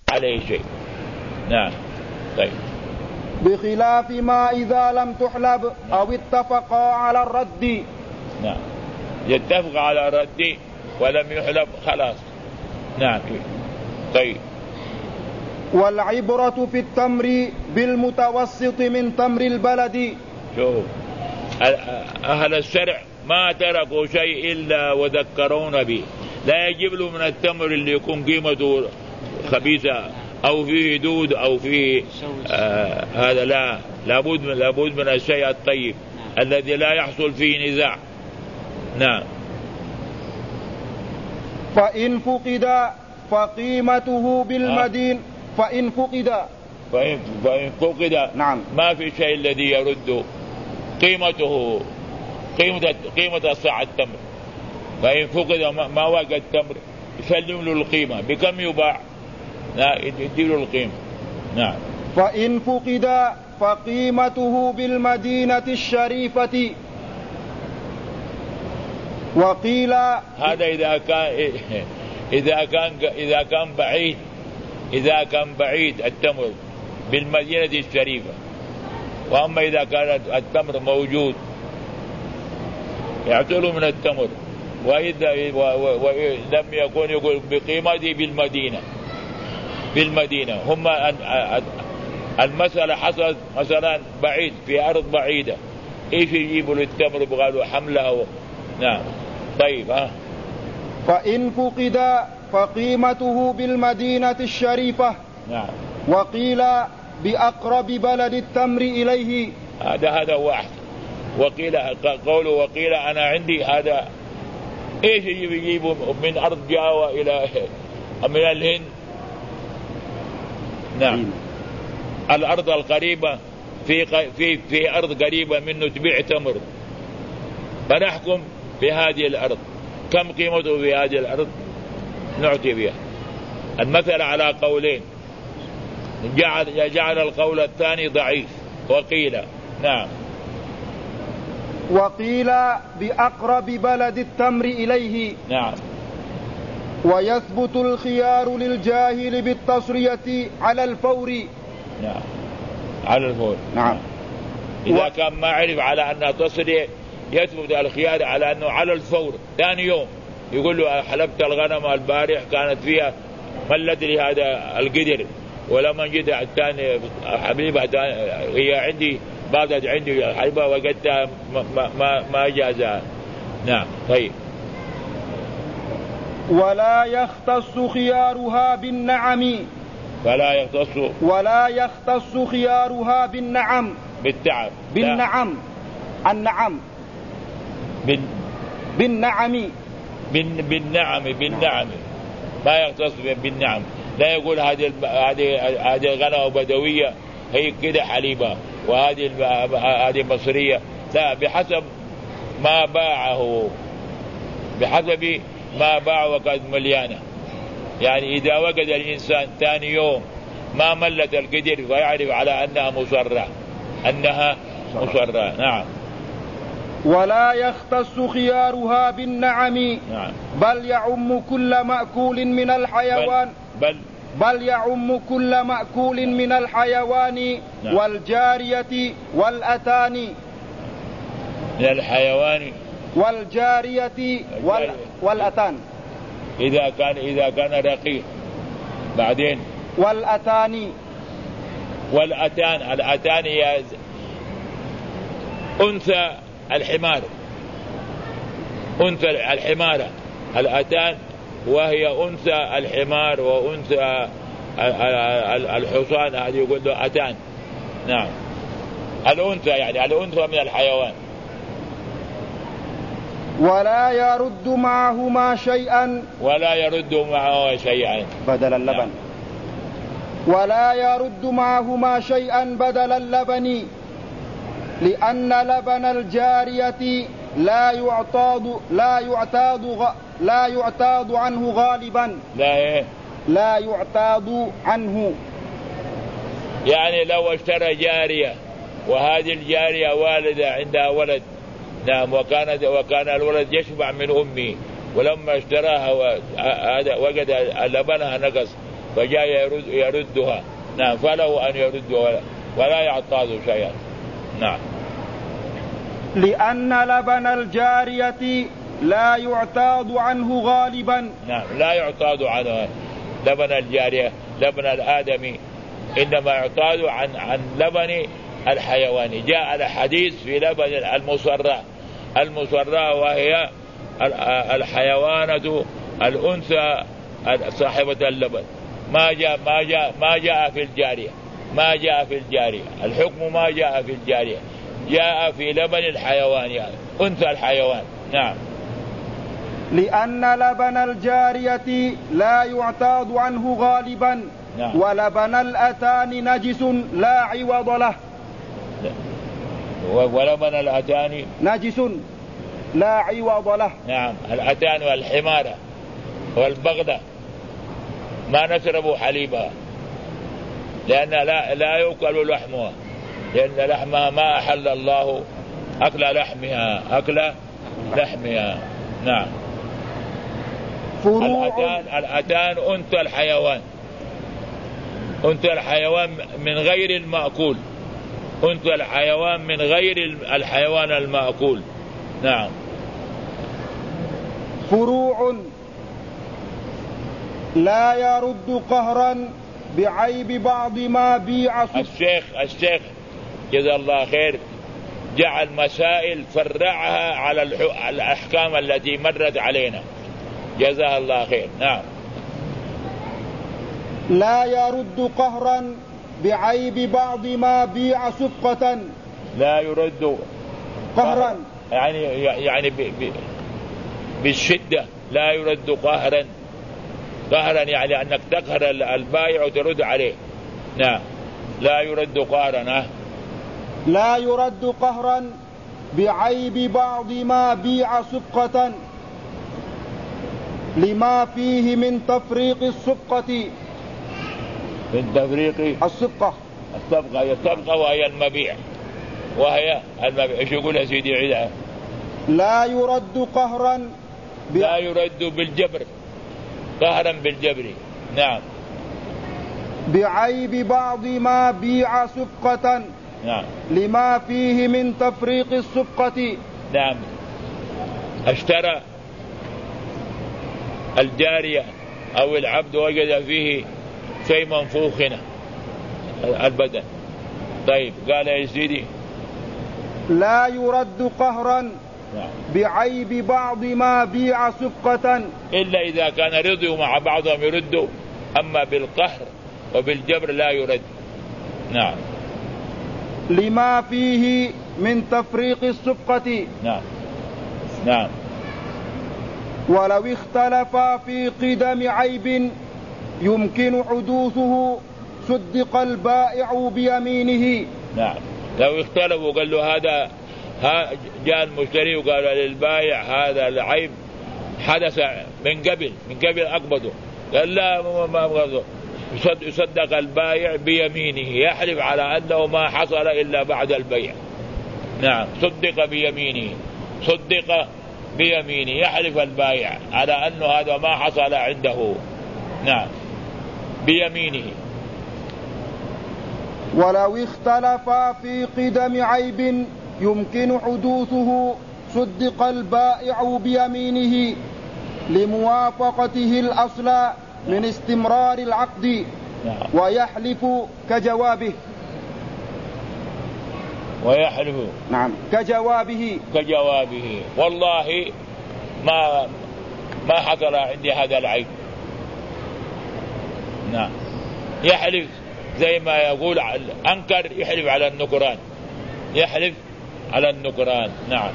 عليه شيء. نعم. طيب. بخلاف ما إذا لم تحلب أو اتفقا على الرد. نعم. يتفق على الرد ولم يحلب خلاص. نعم. طيب. والعبرة في التمر بالمتوسط من تمر البلد. شوف أهل الشرع ما تركوا شيء إلا وذكرون به. لا يجيب له من التمر اللي يكون قيمته خبيثة أو فيه دود أو فيه هذا لا، لابد من الشيء الطيب الذي لا يحصل فيه نزاع. نعم. فإن فقد فقيمته بالمدين. فإن فقد نعم. ما في شيء الذي يرد قيمته، قيمة صاع التمر. فإن فقد ما وجد التمر يسلم له القيمة. بكم يباع؟ لا، يديله القيمة. نعم. فإن فقد فقيمته بالمدينة الشريفة. وقيل هذا إذا كان بعيد التمر بالمدينة الشريفة. وأما إذا كان التمر موجود يعطله من التمر، وإذا لم يكن يقول بقيمته بالمدينة. هم المسألة حصلت مثلا بعيد في أرض بعيدة، إيش يجيبوا للتمر بغالوا حمله. نعم. طيب. فإن فقد فقيمته بالمدينة الشريفة. نعم. وقيل بأقرب بلد التمر إليه. هذا واحد. وقيل قوله وقيل أنا عندي هذا إيش يجيبوا من أرض جاوة إلى من الهند. نعم. الأرض القريبة في أرض قريبة منه تبيع تمر، فنحكم بهذه الأرض كم قيمته في هذه الأرض نعطي بها. المثل على قولين، جعل القول الثاني ضعيف. وقيل. نعم. وقيل بأقرب بلد التمر إليه. نعم. ويثبت الخيار للجاهل بالتصرية على الفور. نعم. على الفور. نعم. إذا كان ما عرف على أنها تصرية يثبت الخيار على أنه على الفور. ثاني يوم يقول له حلبت الغنم البارح كانت فيها ملت لي هذا القدر، ولما جيت الثاني حبيبة هي عندي بعدت عندي حلبة وجدتها ما جازها. نعم. طيب. ولا يختص خيارها بالنعم. ولا يختص خيارها بالنعم. بالتعب. بالنعم. النعم. بالنعم. بالنعم ما يختص بالنعم. لا يقول هذه الغنم بدوية هي كده حليبة وهذه مصرية. لا، بحسب ما باعه، بحسب ما باع وقد مليانة. يعني إذا وجد الإنسان ثاني يوم ما ملت القدر فيعرف على أنها مصرة. نعم. ولا يختص خيارها بالنعم. نعم. بل يعم كل مأكول من الحيوان. بل يعم كل مأكول من الحيوان. نعم. والجارية والأتان. من الحيوان والجارية والأتان. إذا كان رقيق. بعدين والأتان. الأتان هي أنثى الحمار، أنثى الحمارة. الأتان وهي أنثى الحمار وأنثى الحصان، هذه يقول له أتان. نعم. الأنثى يعني الأنثى من الحيوان. ولا يرد معهما شيئا بدل اللبن. نعم. ولا يرد معهما شيئا بدل اللبن، لأن لبن الجارية لا يعتاد عنه غالبا. لا يعتاد عنه. يعني لو اشترى جارية وهذه الجارية والدة عندها ولد، نعم، وكان الولد يشبع من أمه، ولما اشتراها وجد لبنها نقص فجاء يردها. نعم، فله أن يردها ولا يعتاض شيئا. نعم. لأن لبن الجارية لا يعتاض عنه غالبا. نعم، لا يعتاض عنه لبن الجارية، لبن الآدمي، إنما يعتاض عن لبن الحيوان. جاء الحديث في لبن المصرى وهي الحيوانة الأنثى صاحبة اللبن. ما جاء في الجارية، ما جاء في الجارية، الحكم ما جاء في الجارية، جاء في لبن الحيوان، يعني أنثى الحيوان. نعم. لأن لبن الجارية لا يعتاض عنه غالبا. نعم. ولبن الأتان نجس لا عوض له. ولبن الأتان نجس لا عوض له. نعم، الأتان والحمارة والبغدة ما نشرب حليبها، لأن لا يؤكل لحمها، لأن لحمها ما أحل الله أكل لحمها. نعم. الأتان أنثى الحيوان، أنثى الحيوان من غير المأكول، أنثى الحيوان من غير الحيوان المأكول. نعم. فروع لا يرد قهرا بعيب بعض ما بيع. الشيخ جزا الله خير جعل مسائل فرعها على الأحكام التي مرت علينا، جزاه الله خير. نعم. لا يرد قهرا بعيب بعض ما بيع صفقة. لا يرد قهرا يعني بالشدة، لا يرد قهرا يعني أنك تقهر البائع وترد عليه. نعم. لا يرد قهرا. لا يرد قهرا بعيب بعض ما بيع صفقة لما فيه من تفريق الصفقة. من تفريق الصفقة وهي المبيع، ايش يقول يا سيدي عيدها؟ لا يرد قهرا لا يرد بالجبر، قهرا بالجبر. نعم. بعيب بعض ما بيع صفقة. نعم. لما فيه من تفريق الصفقة. نعم. اشترى الجارية أو العبد وجد فيه شيء منفوخ هنا البدن. طيب، قال يا سيدي لا يرد قهرا بعيب بعض ما بيع صفقة إلا إذا كان رضوا مع بعضهم يردوا، أما بالقهر وبالجبر لا يرد. نعم. لما فيه من تفريق الصفقة. نعم. نعم. ولو اختلفا في قدم عيب يمكن حدوثه صدق البائع بيمينه. نعم. لو اختلفوا قال له هذا جاء المشتري وقال للبائع هذا العيب حدث من قبل أقبضه، قال لا ما أقبضه، يصدق البائع بيمينه، يحلف على أنه ما حصل إلا بعد البيع. نعم. صدق بيمينه، يحلف البائع على أنه هذا ما حصل عنده. نعم. بيمينه. ولو اختلفا في قدم عيب يمكن حدوثه صدق البائع بيمينه لموافقته الأصل من استمرار العقد. ويحلف كجوابه. نعم. كجوابه والله ما حصل عندي هذا العيب. نعم. يحلف زي ما يقول أنكر، يحلف على النكران. نعم.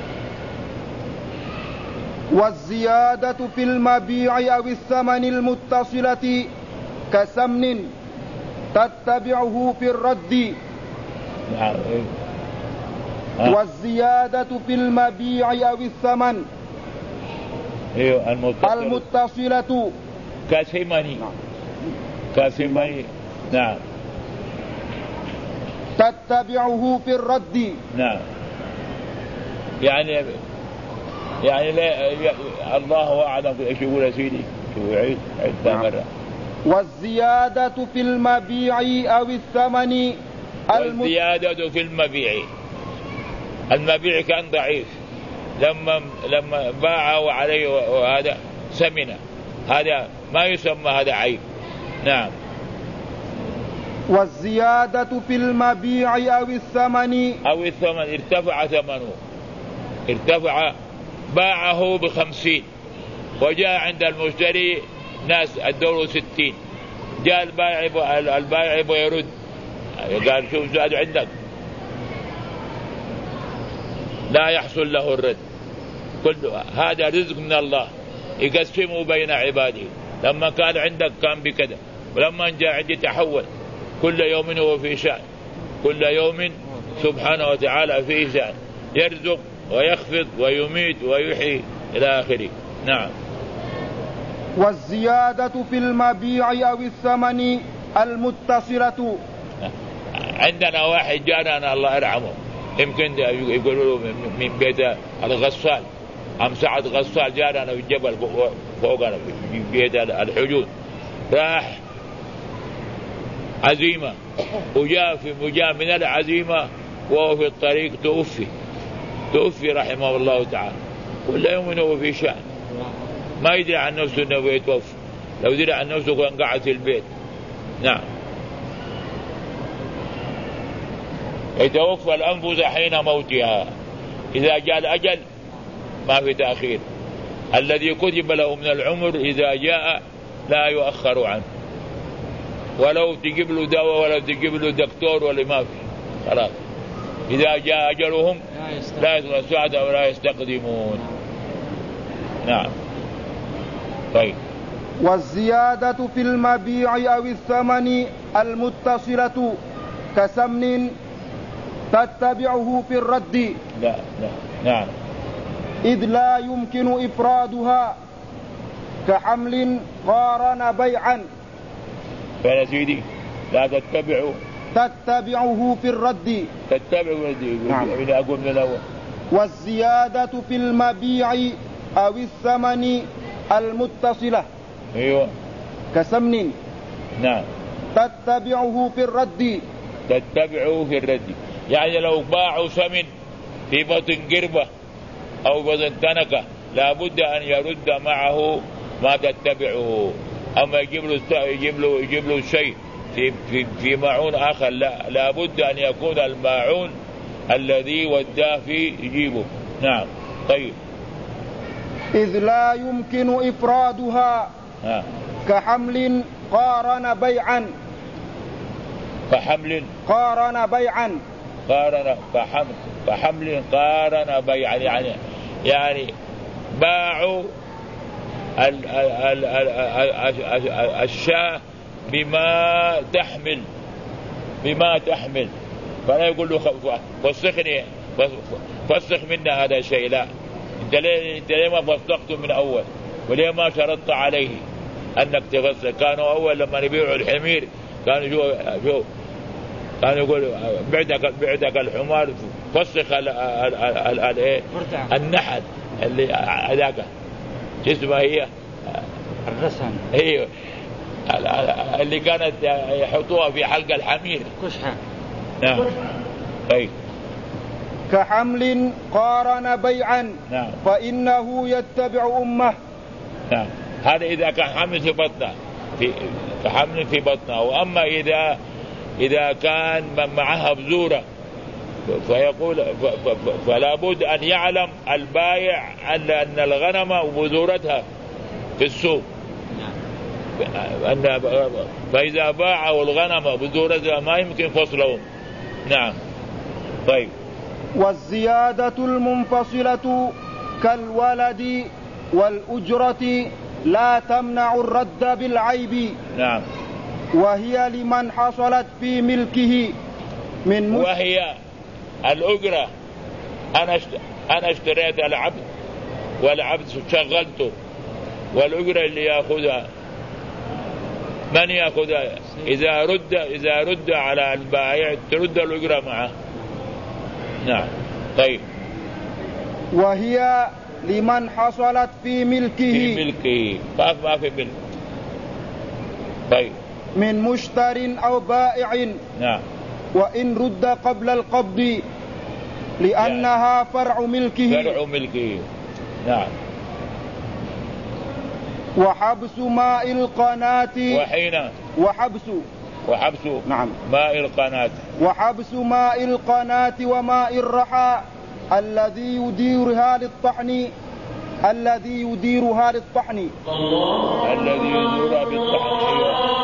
والزيادة في المبيع أو الثمن المتصلة كسمن تتبعه في الرد. نعم. والزيادة في المبيع أو الثمن المتصلة كسمني. نعم. تتبعه في الرد. نعم. يعني لا الله أعلم ايش يقول يا سيدي. شو عيد مرة. والزيادة في المبيع أو الثمن. والزيادة في المبيع كان ضعيف، لما باعه عليه وهذا سمنه، هذا ما يسمى هذا عيب. نعم. والزيادة في المبيع أو الثمن ارتفع ثمنه، باعه ب50 وجاء عند المشتري ناس ادوا 60، جاء البائع يبغى يرد، قال شوف زاد عندك، لا يحصل له الرد. كل هذا رزق من الله يقسمه بين عباده. لما كان عندك كان بكذا، ولما جاء عندي تحول. كل يوم هو في شأن، كل يوم سبحانه وتعالى في شأن، يرزق ويخفض ويميت ويحيي إلى آخره. نعم. والزيادة في المبيع أو الثمن المتصلة. عندنا واحد جانا الله يرحمه، يمكن يقولوا له من بيت الغسال، عم سعد غسال، جانا في الجبل فوقنا في بيت الحجود، راح عزيمة وجاء من العزيمة وهو في الطريق توفي رحمه الله تعالى. كل يوم هو في شأن، ما يدري عن نفسه انه يتوفى، لو يدري عن نفسه كان قاعد في البيت. نعم. يتوفى الأنفس حين موتها، إذا جاء الأجل ما في تأخير. الذي كتب له من العمر إذا جاء لا يؤخر عنه، ولو تجيب له دواء ولا تجيب له دكتور ولا ما في، خلاص إذا جاء أجلهم لا يستعد ولا يستقدمون. نعم. طيب. والزيادة في المبيع أو الثمن المتصلة كسمن تتبعه في الرد. لا. نعم. إذ لا يمكن إفرادها كحمل قارن بيعا. فيا سيدي لا تتبعه في الرد. نعم. أقول من الأول. والزيادة في المبيع أو الثمن المتصلة. أيوة. كسمن. نعم. تتبعه في الرد. يعني لو باعوا سمن في بطن قربة أو بطن تنكة لابد أن يرد معه ما تتبعه. أما يجيب له شيء في معون آخر، لابد أن يكون الماعون الذي وداه فيه يجيبه. نعم. طيب. إذ لا يمكن إفرادها كحمل قارن بيعا. فحمل قارن بيعا، يعني باعوا الشاة بما تحمل، فلا يقول له فسخني فسخ منا هذا الشيء. لا، انت ليه ما فسخته من اول، وليه ما شرطت عليه انك تفسخ؟ كانوا اول لما يبيعوا الحمير كانوا يقول بعتك الحمار، فسخ النحل اللي هذاك اسمها هي الرسن، ايوه اللي كانت يحطوها في حلق الحمير، كشحة. نعم. طيب. كحمل قارن بيعا. نعم. فإنه يتبع أمه. نعم. هذا إذا كان حمل في بطنه، كحمل في بطنه. وأما إذا كان معها بذورة فيقول فلا بد أن يعلم البائع أن الغنم وبذورتها في السوق، فإذا باعوا الغنم بذورتها ما يمكن فصلهم. نعم. طيب. والزيادة المنفصلة كالولد والأجرة لا تمنع الرد بالعيب. نعم. وهي لمن حصلت في ملكه من وهي الأجرة، أنا اشتريت العبد والعبد شغلته، والأجرة اللي يأخذها من يأخذها؟ إذا رد على البائع ترد الأجرة معه. نعم. طيب. وهي لمن حصلت في ملكه. ما في ملك. طيب. من مشتر أو بائع. نعم. وإن رد قبل القبض لأنها فرع ملكه. فرع ملكه. نعم. وحبس ماء القناة. وحين وحبس نعم. ماء القناة. وحبس ماء القناة وماء الرحى الذي يديرها للطحن. الذي يديرها بالطحن.